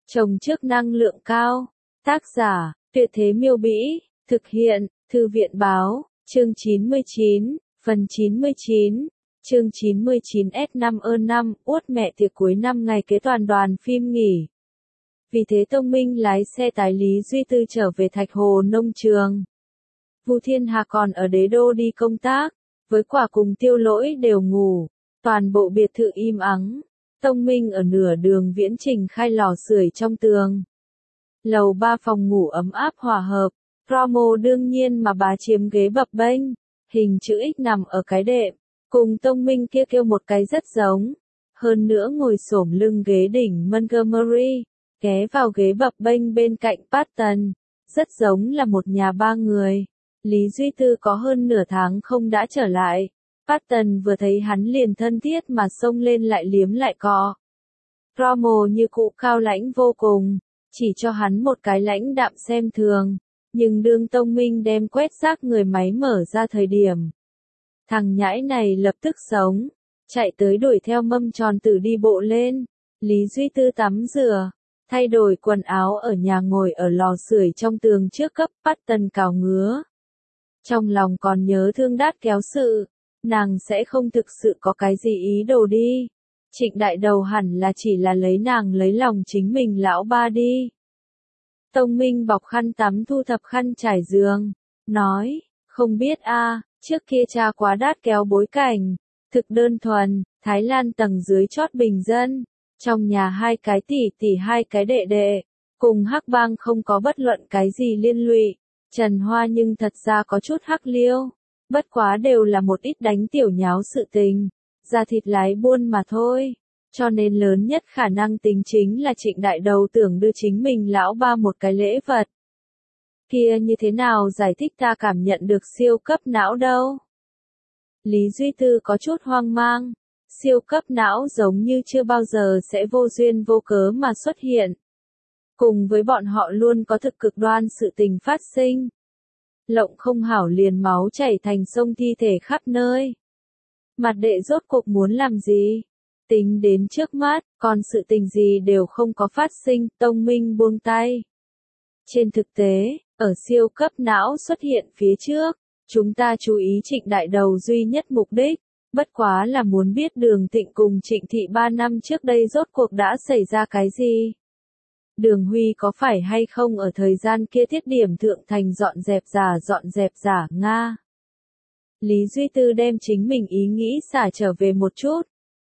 Trồng trước năng lượng cao. Tác giả, Tuyệt Thế Miêu Bĩ. Thực hiện, Thư viện Báo. Chương 99, phần 99. Chương 99 S5 5, uất mẹ tiệc cuối năm ngày kế toàn đoàn phim nghỉ. Vì thế Tông Minh lái xe tải Lý Duy Tư trở về Thạch Hồ Nông Trường. Vu Thiên Hà còn ở Đế Đô đi công tác, với Quả cùng Tiêu Lỗi đều ngủ. Toàn bộ biệt thự im ắng. Tông Minh ở nửa đường viễn trình khai lò sưởi trong tường. Lầu 3 phòng ngủ ấm áp hòa hợp. Promo đương nhiên mà bà chiếm ghế bập bênh. Hình chữ X nằm ở cái đệm. Cùng Tông Minh kia kêu một cái rất giống. Hơn nữa ngồi xổm lưng ghế đỉnh Montgomery. Ghé vào ghế bập bênh bên cạnh Patton. Rất giống là một nhà ba người. Lý Duy Tư có hơn nửa tháng không đã trở lại. Patton vừa thấy hắn liền thân thiết mà xông lên lại liếm lại cọ. Promo như cũ cao lãnh vô cùng, chỉ cho hắn một cái lãnh đạm xem thường. Nhưng đương Tông Minh đem quét rác người máy mở ra thời điểm. Thằng nhãi này lập tức sống, chạy tới đuổi theo mâm tròn tử đi bộ lên. Lý Duy Tư tắm rửa, thay đổi quần áo ở nhà ngồi ở lò sưởi trong tường trước cấp Patton cào ngứa. Trong lòng còn nhớ thương Đát Kéo sự. Nàng sẽ không thực sự có cái gì ý đồ đi. Trịnh Đại Đầu hẳn là chỉ là lấy nàng lấy lòng chính mình lão ba đi. Tông Minh bọc khăn tắm thu thập khăn trải giường. Nói, không biết trước kia cha quá Đát Kéo bối cảnh. Thực đơn thuần, Thái Lan tầng dưới chót bình dân. Trong nhà hai cái tỷ tỷ hai cái đệ đệ. Cùng Hắc Bang không có bất luận cái gì liên lụy. Trần Hoa nhưng thật ra có chút hắc liêu. Bất quá đều là một ít đánh tiểu nháo sự tình, ra thịt lái buôn mà thôi. Cho nên lớn nhất khả năng tính chính là Trịnh Đại Đầu tưởng đưa chính mình lão ba một cái lễ vật. Kia như thế nào giải thích ta cảm nhận được siêu cấp não đâu? Lý Duy Tư có chút hoang mang. Siêu cấp não giống như chưa bao giờ sẽ vô duyên vô cớ mà xuất hiện. Cùng với bọn họ luôn có thực cực đoan sự tình phát sinh. Lộng không hảo liền máu chảy thành sông thi thể khắp nơi. Mặt đệ rốt cuộc muốn làm gì? Tính đến trước mắt, còn sự tình gì đều không có phát sinh, Tông Minh buông tay. Trên thực tế, ở siêu cấp não xuất hiện phía trước, chúng ta chú ý Trịnh Đại Đầu duy nhất mục đích, bất quá là muốn biết Đường Thịnh cùng Trịnh Thị 3 năm trước đây rốt cuộc đã xảy ra cái gì. Đường Huy có phải hay không ở thời gian kia thiết điểm thượng thành dọn dẹp giả Nga. Lý Duy Tư đem chính mình ý nghĩ xả trở về một chút.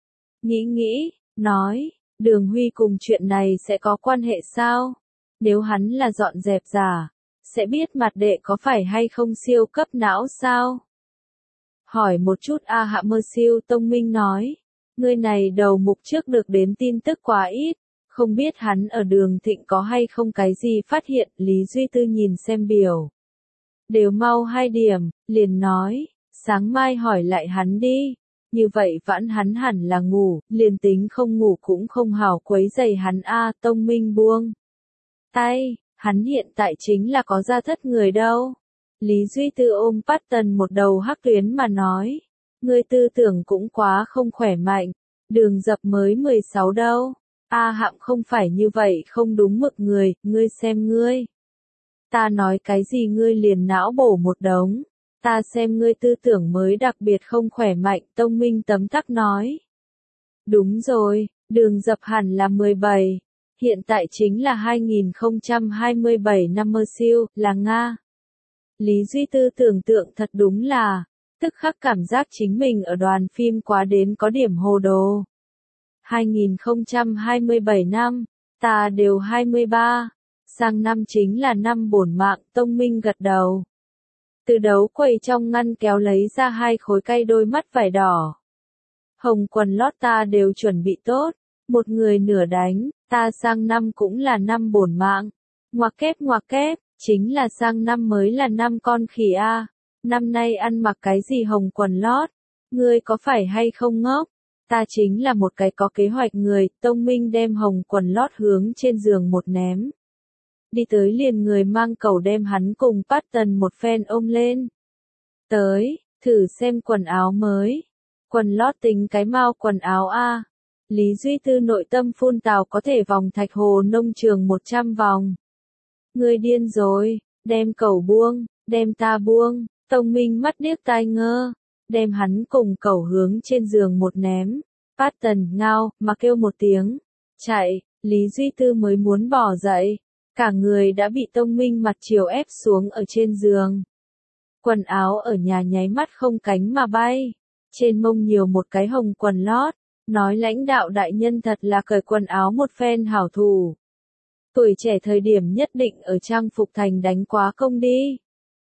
Nghĩ, nói, Đường Huy cùng chuyện này sẽ có quan hệ sao? Nếu hắn là dọn dẹp giả, sẽ biết mặt đệ có phải hay không siêu cấp não sao? Hỏi một chút Hạ Mơ Siêu. Tông Minh nói, người này đầu mục trước được đến tin tức quá ít. Không biết hắn ở Đường Thịnh có hay không cái gì phát hiện. Lý Duy Tư nhìn xem biểu. Đều mau 2 điểm, liền nói, sáng mai hỏi lại hắn đi. Như vậy vãn hắn hẳn là ngủ, liền tính không ngủ cũng không hảo quấy rầy hắn Tông Minh buông tay, hắn hiện tại chính là có gia thất người đâu. Lý Duy Tư ôm Patton một đầu hắc tuyến mà nói, ngươi tư tưởng cũng quá không khỏe mạnh, Đường Dập mới 16 đâu. Hạm không phải như vậy không đúng mực người, ngươi xem ngươi. Ta nói cái gì ngươi liền não bổ một đống. Ta xem ngươi tư tưởng mới đặc biệt không khỏe mạnh. Tông Minh tấm tắc nói. Đúng rồi, Đường Dập hẳn là 17. Hiện tại chính là 2027 năm mơ siêu, là Nga. Lý Duy Tư tưởng tượng thật đúng là, tức khắc cảm giác chính mình ở đoàn phim quá đến có điểm hồ đồ. 2027 năm, ta đều 23, sang năm chính là năm bổn mạng. Tông Minh gật đầu. Từ đấu quầy trong ngăn kéo lấy ra 2 khối cây đôi mắt vải đỏ. Hồng quần lót ta đều chuẩn bị tốt, một người nửa đánh, ta sang năm cũng là năm bổn mạng. Ngoặc kép, chính là sang năm mới là năm con khỉ Năm nay ăn mặc cái gì hồng quần lót? Ngươi có phải hay không ngốc? Ta chính là một cái có kế hoạch người. Tông Minh đem hồng quần lót hướng trên giường một ném. Đi tới liền người mang cầu đem hắn cùng Patton một phen ôm lên. Tới, thử xem quần áo mới. Quần lót tính cái mau quần áo Lý Duy Tư nội tâm phun tào có thể vòng Thạch Hồ nông trường 100 vòng. Ngươi điên rồi, đem cẩu buông, đem ta buông, Tông Minh mắt điếc tai ngơ, đem hắn cùng cẩu hướng trên giường một ném. Patton ngao, mà kêu một tiếng, chạy, Lý Duy Tư mới muốn bỏ dậy, cả người đã bị Tông Minh mặt chiều ép xuống ở trên giường. Quần áo ở nhà nháy mắt không cánh mà bay, trên mông nhiều một cái hồng quần lót, nói lãnh đạo đại nhân thật là cởi quần áo một phen hảo thủ. Tuổi trẻ thời điểm nhất định ở trang phục thành đánh quá công đi.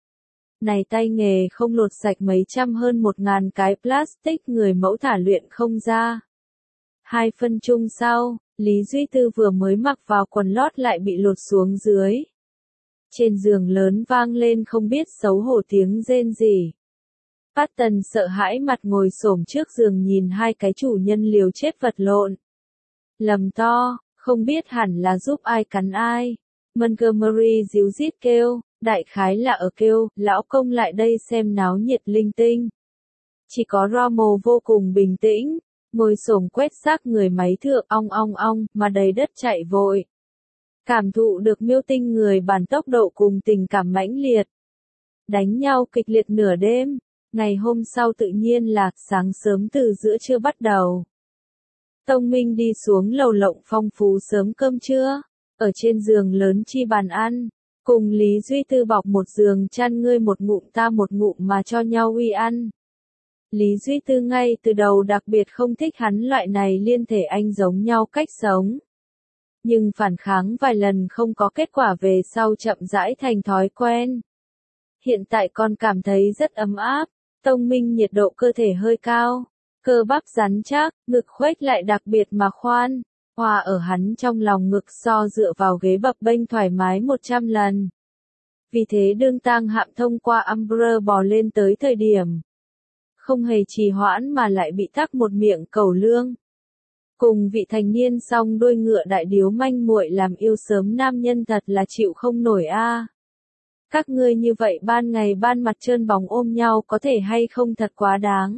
Này tay nghề không lột sạch mấy trăm hơn 1000 cái plastic người mẫu thả luyện không ra. 2 phân chung sau, Lý Duy Tư vừa mới mặc vào quần lót lại bị lột xuống dưới. Trên giường lớn vang lên không biết xấu hổ tiếng rên rỉ. Patton sợ hãi mặt ngồi xổm trước giường nhìn hai cái chủ nhân liều chết vật lộn. Lầm to, không biết hẳn là giúp ai cắn ai. Montgomery díu dít kêu, đại khái là ở kêu, lão công lại đây xem náo nhiệt linh tinh. Chỉ có Rommel vô cùng bình tĩnh, ngồi xổm quét xác người máy thượng ong ong ong, mà đầy đất chạy vội. Cảm thụ được miêu tinh người bản tốc độ cùng tình cảm mãnh liệt. Đánh nhau kịch liệt nửa đêm, ngày hôm sau tự nhiên là sáng sớm từ giữa trưa bắt đầu. Tông Minh đi xuống lầu lộng phong phú sớm cơm trưa, ở trên giường lớn chi bàn ăn, cùng Lý Duy Tư bọc một giường chăn ngươi một ngụm ta một ngụm mà cho nhau uy ăn. Lý Duy Tư ngay từ đầu đặc biệt không thích hắn loại này liên thể anh giống nhau cách sống. Nhưng phản kháng vài lần không có kết quả về sau chậm rãi thành thói quen. Hiện tại con cảm thấy rất ấm áp, Tông Minh nhiệt độ cơ thể hơi cao, cơ bắp rắn chắc, ngực khuếch lại đặc biệt mà khoan, hòa ở hắn trong lòng ngực so dựa vào ghế bập bênh thoải mái 100 lần. Vì thế đương Tang Hạm thông qua Umbrella bò lên tới thời điểm, không hề trì hoãn mà lại bị tắc một miệng cẩu lương. Cùng vị thành niên song đuôi ngựa đại điếu manh muội làm yêu sớm nam nhân thật là chịu không nổi a. Các ngươi như vậy ban ngày ban mặt trơn bóng ôm nhau có thể hay không thật quá đáng.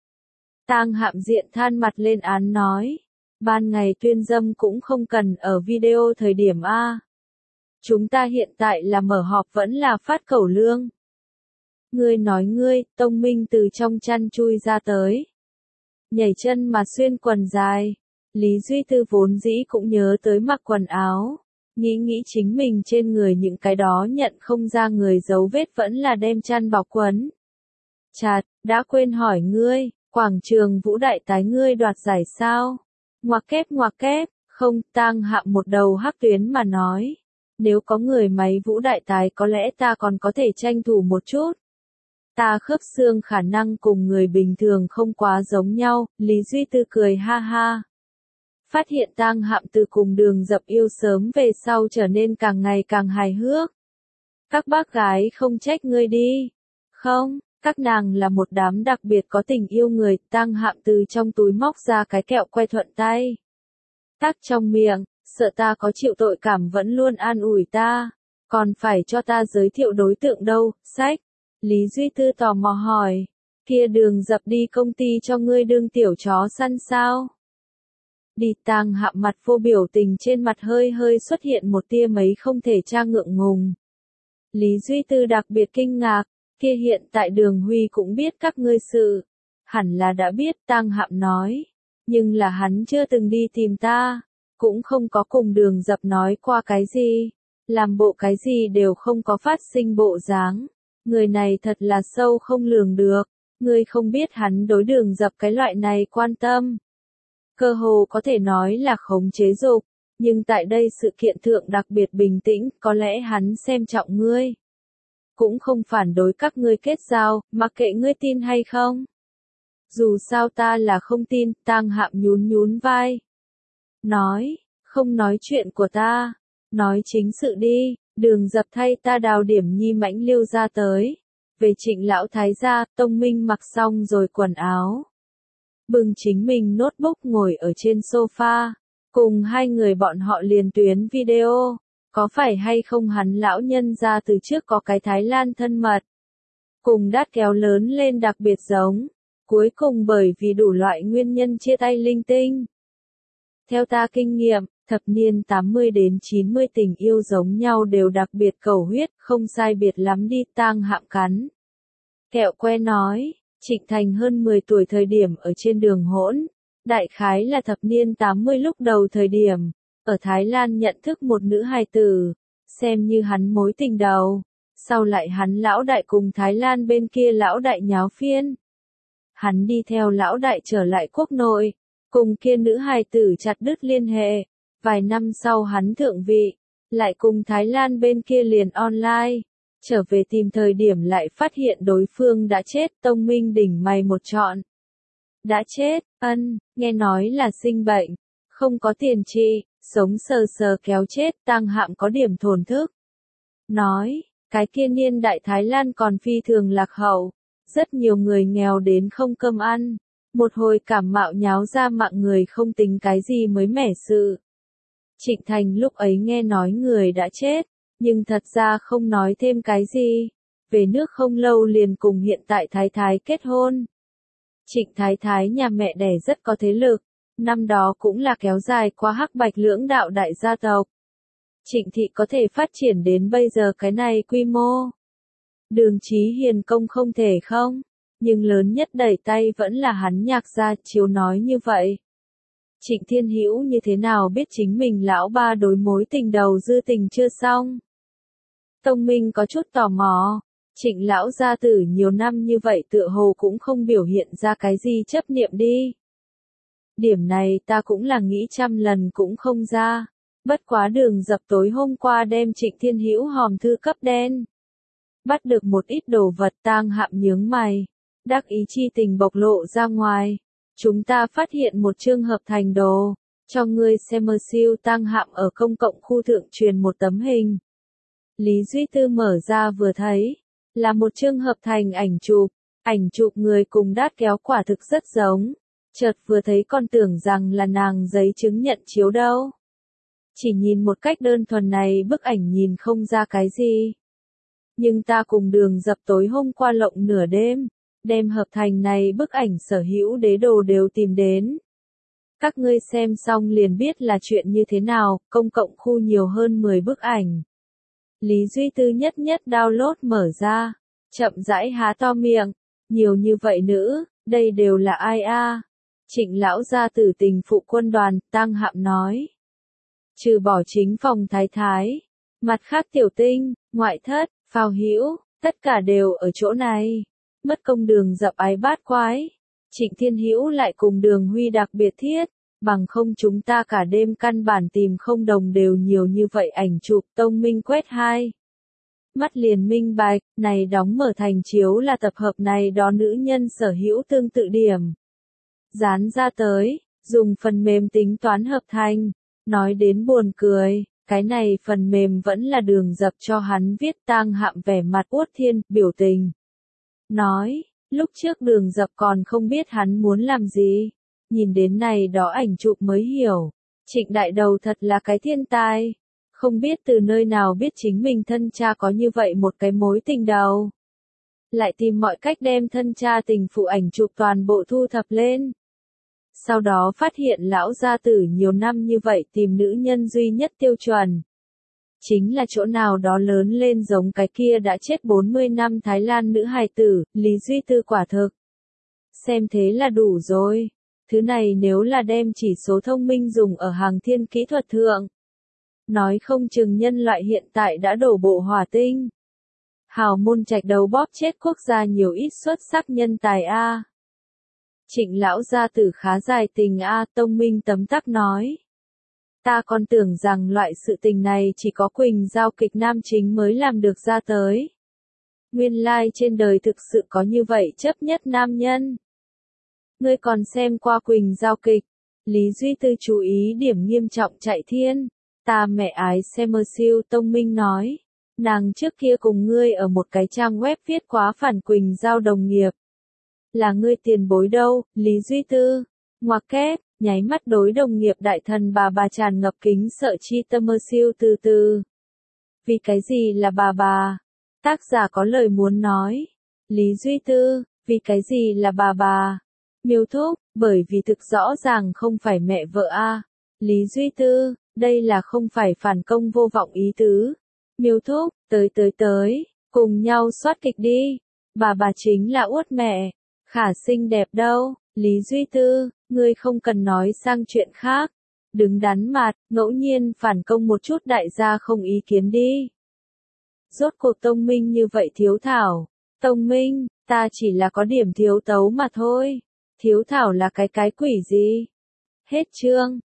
Tang Hạm diện than mặt lên án nói, ban ngày tuyên dâm cũng không cần ở video thời điểm a. Chúng ta hiện tại là mở họp vẫn là phát cẩu lương. Ngươi nói ngươi, Tông Minh từ trong chăn chui ra tới. Nhảy chân mà xuyên quần dài. Lý Duy Tư vốn dĩ cũng nhớ tới mặc quần áo. Nghĩ chính mình trên người những cái đó nhận không ra người dấu vết vẫn là đem chăn bọc quấn. Chạt, đã quên hỏi ngươi, quảng trường Vũ Đại Tái ngươi đoạt giải sao? Ngoặc kép, không, Tang Hạm một đầu hắc tuyến mà nói. Nếu có người máy Vũ Đại Tái có lẽ ta còn có thể tranh thủ một chút. Ta khớp xương khả năng cùng người bình thường không quá giống nhau, Lý Duy Tư cười ha ha. Phát hiện Tang Hạm từ cùng Đường Dập yêu sớm về sau trở nên càng ngày càng hài hước. Các bác gái không trách ngươi đi. Không, các nàng là một đám đặc biệt có tình yêu người. Tang Hạm từ trong túi móc ra cái kẹo que thuận tay. Tắc trong miệng, sợ ta có chịu tội cảm vẫn luôn an ủi ta. Còn phải cho ta giới thiệu đối tượng đâu, sách. Lý Duy Tư tò mò hỏi. Kia Đường Dập đi công ty cho ngươi đương tiểu chó săn sao? Đi. Tang Hạm mặt vô biểu tình trên mặt hơi xuất hiện một tia mấy không thể tra ngượng ngùng. Lý Duy Tư đặc biệt kinh ngạc, kia hiện tại Đường Huy cũng biết các ngươi sự. Hẳn là đã biết, Tang Hạm nói. Nhưng là hắn chưa từng đi tìm ta, cũng không có cùng Đường Dập nói qua cái gì. Làm bộ cái gì đều không có phát sinh bộ dáng. Người này thật là sâu không lường được. Ngươi không biết hắn đối Đường Dập cái loại này quan tâm. Cơ hồ có thể nói là khống chế dục, nhưng tại đây sự kiện thượng đặc biệt bình tĩnh, có lẽ hắn xem trọng ngươi. Cũng không phản đối các ngươi kết giao, mặc kệ ngươi tin hay không. Dù sao ta là không tin, Tang Hạm nhún vai. Nói, không nói chuyện của ta, nói chính sự đi, Đường Dập thay ta đào điểm nhi mãnh liêu ra tới. Về Trịnh lão thái gia, Tông Minh mặc xong rồi quần áo. Bừng chính mình notebook ngồi ở trên sofa, cùng hai người bọn họ liền tuyến video, có phải hay không hắn lão nhân ra từ trước có cái Thái Lan thân mật, cùng đát kéo lớn lên đặc biệt giống, cuối cùng bởi vì đủ loại nguyên nhân chia tay linh tinh. Theo ta kinh nghiệm, thập niên 80 đến 90 tình yêu giống nhau đều đặc biệt cầu huyết, không sai biệt lắm đi. Tang Hạm cắn kẹo que nói, Trịnh Thành hơn 10 tuổi thời điểm ở trên đường hỗn, đại khái là thập niên 80 lúc đầu thời điểm, ở Thái Lan nhận thức một nữ hài tử, xem như hắn mối tình đầu, sau lại hắn lão đại cùng Thái Lan bên kia lão đại nháo phiên. Hắn đi theo lão đại trở lại quốc nội, cùng kia nữ hài tử chặt đứt liên hệ, vài năm sau hắn thượng vị, lại cùng Thái Lan bên kia liền online. Trở về tìm thời điểm lại phát hiện đối phương đã chết. Tông Minh đỉnh mày một trọn. Đã chết, nghe nói là sinh bệnh, không có tiền trị, sống sờ sờ kéo chết. Tang Hạm có điểm thổn thức. Nói, cái kia niên đại Thái Lan còn phi thường lạc hậu, rất nhiều người nghèo đến không cơm ăn, một hồi cảm mạo nháo ra mạng người không tính cái gì mới mẻ sự. Trịnh Thành lúc ấy nghe nói người đã chết, nhưng thật ra không nói thêm cái gì. Về nước không lâu liền cùng hiện tại Thái Thái kết hôn. Trịnh Thái Thái nhà mẹ đẻ rất có thế lực, năm đó cũng là kéo dài qua Hắc Bạch lưỡng đạo đại gia tộc. Trịnh thị có thể phát triển đến bây giờ cái này quy mô. Đường Chí Hiền công không thể không, nhưng lớn nhất đẩy tay vẫn là hắn Nhạc gia. Chiếu nói như vậy. Trịnh Thiên Hữu như thế nào biết chính mình lão ba đối mối tình đầu dư tình chưa xong? Tông Minh có chút tò mò, Trịnh lão gia tử nhiều năm như vậy tựa hồ cũng không biểu hiện ra cái gì chấp niệm đi. Điểm này ta cũng là nghĩ trăm lần cũng không ra, bất quá Đường Dập tối hôm qua đem Trịnh Thiên Hữu hòm thư cấp đen. Bắt được một ít đồ vật. Tang Hạm nhướng mày, đắc ý chi tình bộc lộ ra ngoài. Chúng ta phát hiện một chương hợp thành đồ, cho ngươi xem. Siêu. Tang Hạm ở công cộng khu thượng truyền một tấm hình. Lý Duy Tư mở ra vừa thấy, là một chương hợp thành ảnh chụp người cùng đát kéo quả thực rất giống. Chợt vừa thấy còn tưởng rằng là nàng giấy chứng nhận chiếu đâu. Chỉ nhìn một cách đơn thuần này bức ảnh nhìn không ra cái gì. Nhưng ta cùng Đường Dập tối hôm qua lộng nửa đêm, đem hợp thành này bức ảnh sở hữu đế đồ đều tìm đến. Các ngươi xem xong liền biết là chuyện như thế nào. Công cộng khu nhiều hơn 10 bức ảnh. Lý Duy Tư nhất download mở ra, chậm rãi há to miệng, nhiều như vậy nữ, đây đều là ai a? Trịnh lão gia tử tình phụ quân đoàn. Tang Hạm nói, trừ bỏ chính phòng Thái Thái, mặt khác tiểu tinh, ngoại thất, phao hữu, tất cả đều ở chỗ này. Mất công Đường Dập ái bát quái, Trịnh Thiên Hữu lại cùng Đường Huy đặc biệt thiết, bằng không chúng ta cả đêm căn bản tìm không đồng đều nhiều như vậy ảnh chụp. Tông Minh quét hai mắt liền minh bạch, này đóng mở thành chiếu là tập hợp này đó nữ nhân sở hữu tương tự điểm. Dán ra tới, dùng phần mềm tính toán hợp thành. Nói đến buồn cười, cái này phần mềm vẫn là Đường Dập cho hắn viết. Tang Hạm vẻ mặt uất thiên, biểu tình. Nói, lúc trước Đường Dập còn không biết hắn muốn làm gì. Nhìn đến này đó ảnh chụp mới hiểu. Trịnh đại đầu thật là cái thiên tài. Không biết từ nơi nào biết chính mình thân cha có như vậy một cái mối tình đầu. Lại tìm mọi cách đem thân cha tình phụ ảnh chụp toàn bộ thu thập lên. Sau đó phát hiện lão gia tử nhiều năm như vậy tìm nữ nhân duy nhất tiêu chuẩn. Chính là chỗ nào đó lớn lên giống cái kia đã chết 40 năm Thái Lan nữ hài tử. Lý Duy Tư quả thực. Xem thế là đủ rồi. Thứ này nếu là đem chỉ số thông minh dùng ở hàng thiên kỹ thuật thượng. Nói không chừng nhân loại hiện tại đã đổ bộ hỏa tinh. Hào môn trạch đầu bóp chết quốc gia nhiều ít xuất sắc nhân tài a. Trịnh lão gia tử khá dài tình a. Tông Minh tấm tắc nói. Ta còn tưởng rằng loại sự tình này chỉ có Quỳnh Giao kịch nam chính mới làm được ra tới. Nguyên lai trên đời thực sự có như vậy chấp nhất nam nhân. Ngươi còn xem qua Quỳnh Giao kịch. Lý Duy Tư chú ý điểm nghiêm trọng chạy thiên. Ta mẹ ái xem. Siêu. Tông Minh nói. Nàng trước kia cùng ngươi ở một cái trang web viết quá phản Quỳnh Giao đồng nghiệp. Là ngươi tiền bối đâu? Lý Duy Tư. Ngoặc kép, nháy mắt đối đồng nghiệp đại thần bà tràn ngập kính sợ chi tâm. Siêu từ từ. Vì cái gì là bà? Tác giả có lời muốn nói. Lý Duy Tư. Vì cái gì là bà? Miêu thúc, bởi vì thực rõ ràng không phải mẹ vợ a. Lý Duy Tư, đây là không phải phản công vô vọng ý tứ. Miêu Thúc, tới, cùng nhau soát kịch đi. Bà chính là Uất mẹ. Khả xinh đẹp đâu, Lý Duy Tư, ngươi không cần nói sang chuyện khác. Đứng đắn mặt, ngẫu nhiên phản công một chút đại gia không ý kiến đi. Rốt cuộc Tông Minh như vậy thiếu thảo. Tông Minh, ta chỉ là có điểm thiếu tấu mà thôi. Thiếu thảo là cái quỷ gì? Hết chương.